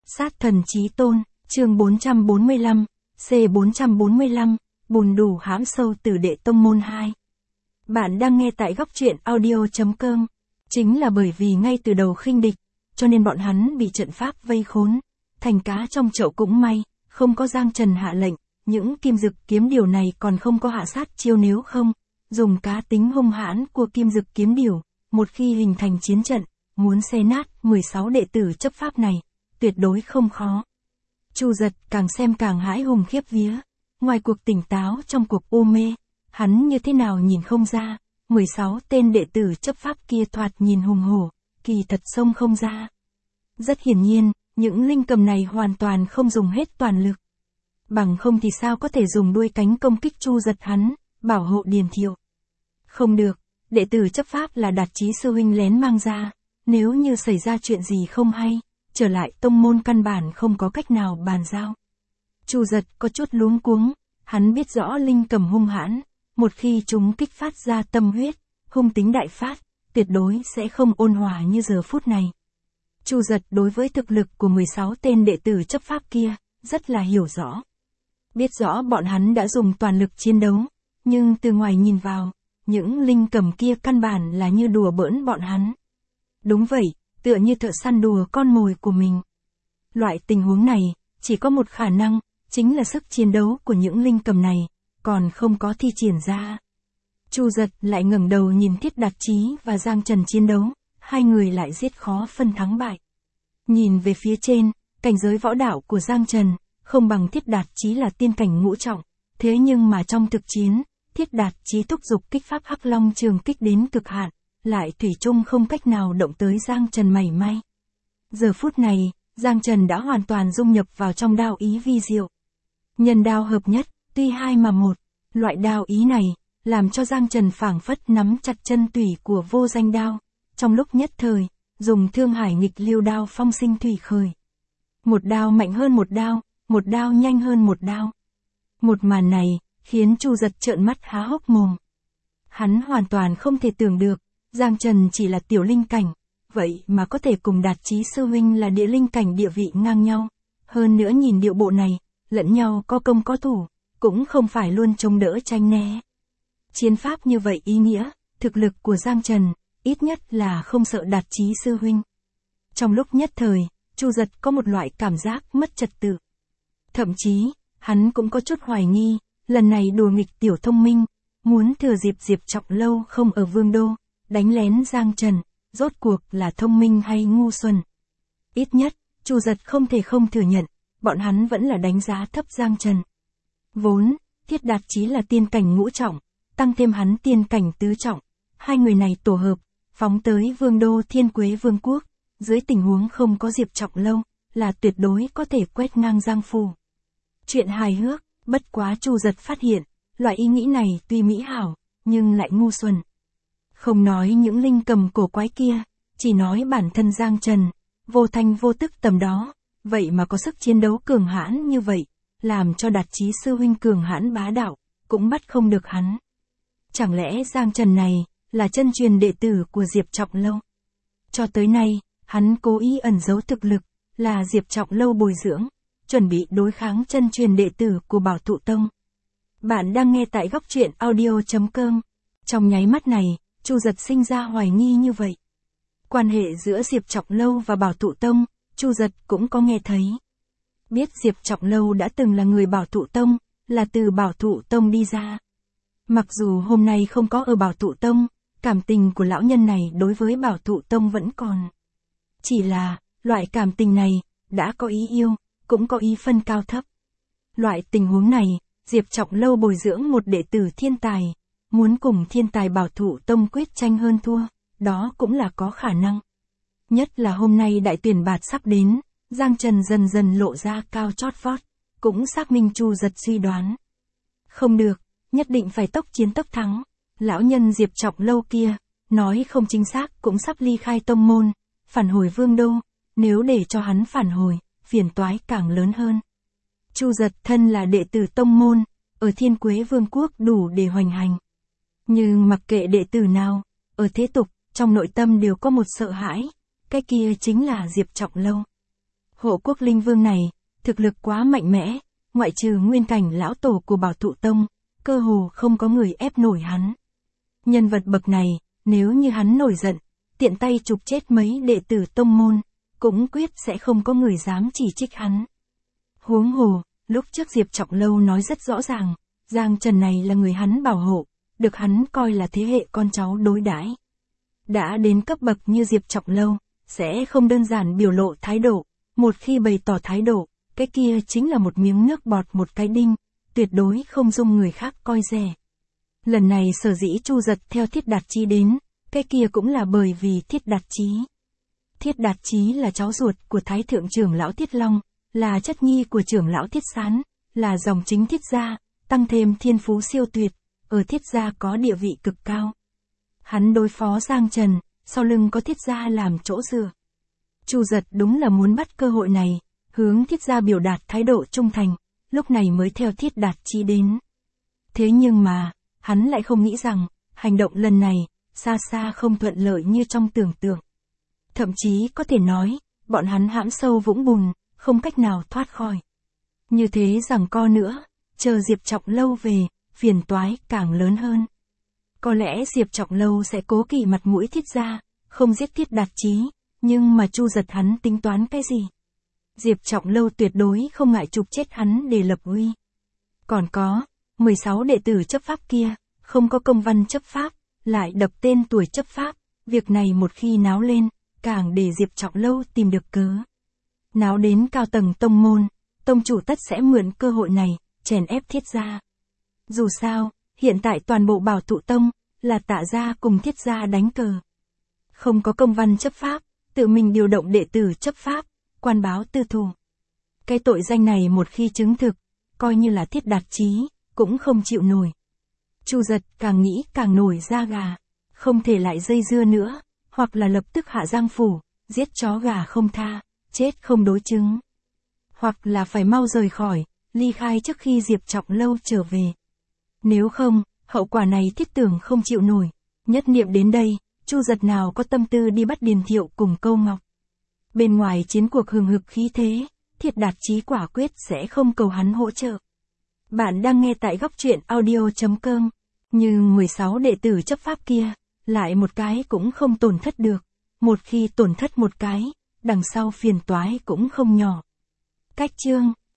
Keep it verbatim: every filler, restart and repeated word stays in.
Sát thần chí tôn, chương bốn trăm bốn mươi lăm, C bốn trăm bốn mươi lăm, bùn đủ hãm sâu tử đệ tông môn hai. Bạn đang nghe tại góc truyện audio chấm com. Chính là bởi vì ngay từ đầu khinh địch, cho nên bọn hắn bị trận pháp vây khốn. Thành cá trong chậu cũng may, không có Giang Trần hạ lệnh, những kim dực kiếm điều này còn không có hạ sát chiêu, nếu không, dùng cá tính hung hãn của kim dực kiếm điều, một khi hình thành chiến trận, muốn xé nát mười sáu đệ tử chấp pháp này, tuyệt đối không khó. Chu Giật càng xem càng hãi hùng khiếp vía, ngoài cuộc tỉnh táo trong cuộc u mê, hắn như thế nào nhìn không ra, mười sáu tên đệ tử chấp pháp kia thoạt nhìn hùng hổ, kỳ thật xông không ra. Rất hiển nhiên, những linh cầm này hoàn toàn không dùng hết toàn lực. Bằng không thì sao có thể dùng đuôi cánh công kích Chu Giật hắn, bảo hộ Điền Thiệu. Không được, đệ tử chấp pháp là Đạt Chí sư huynh lén mang ra, nếu như xảy ra chuyện gì không hay, trở lại tông môn căn bản không có cách nào bàn giao. Chu Giật có chút luống cuống, hắn biết rõ linh cầm hung hãn, một khi chúng kích phát ra tâm huyết, hung tính đại phát, tuyệt đối sẽ không ôn hòa như giờ phút này. Chu Giật đối với thực lực của mười sáu tên đệ tử chấp pháp kia, rất là hiểu rõ. Biết rõ bọn hắn đã dùng toàn lực chiến đấu, nhưng từ ngoài nhìn vào, những linh cầm kia căn bản là như đùa bỡn bọn hắn. Đúng vậy, tựa như thợ săn đùa con mồi của mình. Loại tình huống này, chỉ có một khả năng, chính là sức chiến đấu của những linh cầm này, còn không có thi triển ra. Chu Giật lại ngẩng đầu nhìn Thiết Đạt Chí và Giang Trần chiến đấu, hai người lại giết khó phân thắng bại. Nhìn về phía trên, cảnh giới võ đạo của Giang Trần, không bằng Thiết Đạt Chí là tiên cảnh ngũ trọng, thế nhưng mà trong thực chiến, Thiết Đạt Chí thúc giục kích pháp Hắc Long Trường Kích đến cực hạn, lại thủy chung không cách nào động tới Giang Trần mảy may. Giờ phút này, Giang Trần đã hoàn toàn dung nhập vào trong đao ý vi diệu. Nhân đao hợp nhất, tuy hai mà một, loại đao ý này, làm cho Giang Trần phảng phất nắm chặt chân tủy của vô danh đao, trong lúc nhất thời, dùng thương hải nghịch lưu đao phong sinh thủy khởi. Một đao mạnh hơn một đao, một đao nhanh hơn một đao. Một màn này, khiến Chu Giật trợn mắt há hốc mồm. Hắn hoàn toàn không thể tưởng được, Giang Trần chỉ là tiểu linh cảnh, vậy mà có thể cùng Đạt Chí sư huynh là địa linh cảnh địa vị ngang nhau. Hơn nữa nhìn điệu bộ này, lẫn nhau có công có thủ, cũng không phải luôn chống đỡ tranh né. Chiến pháp như vậy ý nghĩa, thực lực của Giang Trần, ít nhất là không sợ Đạt Chí sư huynh. Trong lúc nhất thời, Chu Giật có một loại cảm giác mất trật tự. Thậm chí, hắn cũng có chút hoài nghi, lần này đùa nghịch tiểu thông minh, muốn thừa dịp Diệp Trọng Lâu không ở Vương Đô, đánh lén Giang Trần, rốt cuộc là thông minh hay ngu xuẩn. Ít nhất, Chu Giật không thể không thừa nhận, bọn hắn vẫn là đánh giá thấp Giang Trần. Vốn, Thiết Đạt Chí là tiên cảnh ngũ trọng, tăng thêm hắn tiên cảnh tứ trọng, hai người này tổ hợp, phóng tới Vương Đô Thiên Quế Vương Quốc, dưới tình huống không có Diệp Trọng Lâu, là tuyệt đối có thể quét ngang Giang Phủ. Chuyện hài hước, bất quá Chu Giật phát hiện, loại ý nghĩ này tuy mỹ hảo, nhưng lại ngu xuẩn. Không nói những linh cầm cổ quái kia, chỉ nói bản thân Giang Trần, vô thanh vô tức tầm đó, vậy mà có sức chiến đấu cường hãn như vậy, làm cho Đạt Chí sư huynh cường hãn bá đạo, cũng bắt không được hắn. Chẳng lẽ Giang Trần này, là chân truyền đệ tử của Diệp Trọng Lâu? Cho tới nay, hắn cố ý ẩn giấu thực lực, là Diệp Trọng Lâu bồi dưỡng, chuẩn bị đối kháng chân truyền đệ tử của Bảo Thụ Tông. Bạn đang nghe tại góc truyện audio chấm com. Trong nháy mắt này, Chu Giật sinh ra hoài nghi như vậy. Quan hệ giữa Diệp Trọng Lâu và Bảo Thụ Tông, Chu Giật cũng có nghe thấy. Biết Diệp Trọng Lâu đã từng là người Bảo Thụ Tông, là từ Bảo Thụ Tông đi ra. Mặc dù hôm nay không có ở Bảo Thụ Tông, cảm tình của lão nhân này đối với Bảo Thụ Tông vẫn còn. Chỉ là, loại cảm tình này, đã có ý yêu, cũng có ý phân cao thấp. Loại tình huống này, Diệp Trọng Lâu bồi dưỡng một đệ tử thiên tài, muốn cùng thiên tài Bảo Thụ Tông quyết tranh hơn thua, đó cũng là có khả năng. Nhất là hôm nay đại tuyển bạt sắp đến, Giang Trần dần dần lộ ra cao chót vót, cũng xác minh Chu Giật suy đoán. Không được, nhất định phải tốc chiến tốc thắng, lão nhân Diệp Trọng Lâu kia, nói không chính xác cũng sắp ly khai tông môn, phản hồi Vương Đô, nếu để cho hắn phản hồi, phiền toái càng lớn hơn. Chu Giật thân là đệ tử tông môn, ở Thiên Quế Vương Quốc đủ để hoành hành. Nhưng mặc kệ đệ tử nào, ở thế tục, trong nội tâm đều có một sợ hãi, cái kia chính là Diệp Trọng Lâu. Hộ quốc linh vương này, thực lực quá mạnh mẽ, ngoại trừ nguyên cảnh lão tổ của Bảo Thụ Tông, cơ hồ không có người ép nổi hắn. Nhân vật bậc này, nếu như hắn nổi giận, tiện tay chụp chết mấy đệ tử tông môn, cũng quyết sẽ không có người dám chỉ trích hắn. Huống hồ, lúc trước Diệp Trọng Lâu nói rất rõ ràng, Giang Trần này là người hắn bảo hộ, được hắn coi là thế hệ con cháu đối đãi. Đã đến cấp bậc như Diệp Trọng Lâu, sẽ không đơn giản biểu lộ thái độ, một khi bày tỏ thái độ, cái kia chính là một miếng nước bọt một cái đinh, tuyệt đối không dung người khác coi rẻ. Lần này sở dĩ Chu Giật theo Thiết Đạt Chí đến, cái kia cũng là bởi vì Thiết Đạt Chí. Thiết Đạt Chí là cháu ruột của Thái Thượng trưởng lão Thiết Long, là chất nhi của trưởng lão Thiết Sán, là dòng chính Thiết gia, tăng thêm thiên phú siêu tuyệt, ở Thiết gia có địa vị cực cao. Hắn đối phó Giang Trần, sau lưng có Thiết gia làm chỗ dựa. Chu Giật đúng là muốn bắt cơ hội này, hướng Thiết gia biểu đạt thái độ trung thành, lúc này mới theo Thiết Đạt Chí đến. Thế nhưng mà, hắn lại không nghĩ rằng, hành động lần này, xa xa không thuận lợi như trong tưởng tượng. Thậm chí có thể nói, bọn hắn hãm sâu vũng bùn, không cách nào thoát khỏi. Như thế rằng co nữa, chờ Diệp Trọng Lâu về, phiền toái càng lớn hơn. Có lẽ Diệp Trọng Lâu sẽ cố kỵ mặt mũi Thiết gia, không giết Thiết Đạt Chí, nhưng mà Chu Giật hắn tính toán cái gì? Diệp Trọng Lâu tuyệt đối không ngại chụp chết hắn để lập uy. Còn có, mười sáu đệ tử chấp pháp kia, không có công văn chấp pháp, lại đập tên tuổi chấp pháp, việc này một khi náo lên, càng để Diệp Trọng Lâu tìm được cớ. Náo đến cao tầng tông môn, tông chủ tất sẽ mượn cơ hội này, chèn ép Thiết gia. Dù sao, hiện tại toàn bộ Bảo Thụ Tông, là Tạ gia cùng Thiết gia đánh cờ. Không có công văn chấp pháp, tự mình điều động đệ tử chấp pháp, quan báo tư thù. Cái tội danh này một khi chứng thực, coi như là Thiết Đạt Chí, cũng không chịu nổi. Chu Giật càng nghĩ càng nổi da gà, không thể lại dây dưa nữa, hoặc là lập tức hạ giang phủ, giết chó gà không tha, chết không đối chứng. Hoặc là phải mau rời khỏi, ly khai trước khi Diệp Trọng Lâu trở về. Nếu không, hậu quả này Thiết Tưởng không chịu nổi. Nhất niệm đến đây, Chu Giật nào có tâm tư đi bắt Điền Thiệu cùng Câu Ngọc. Bên ngoài chiến cuộc hừng hực khí thế, Thiết Đạt Chí quả quyết sẽ không cầu hắn hỗ trợ. Bạn đang nghe tại góc truyện audio chấm com, nhưng mười sáu đệ tử chấp pháp kia, lại một cái cũng không tổn thất được. Một khi tổn thất một cái, đằng sau phiền toái cũng không nhỏ. Cách chương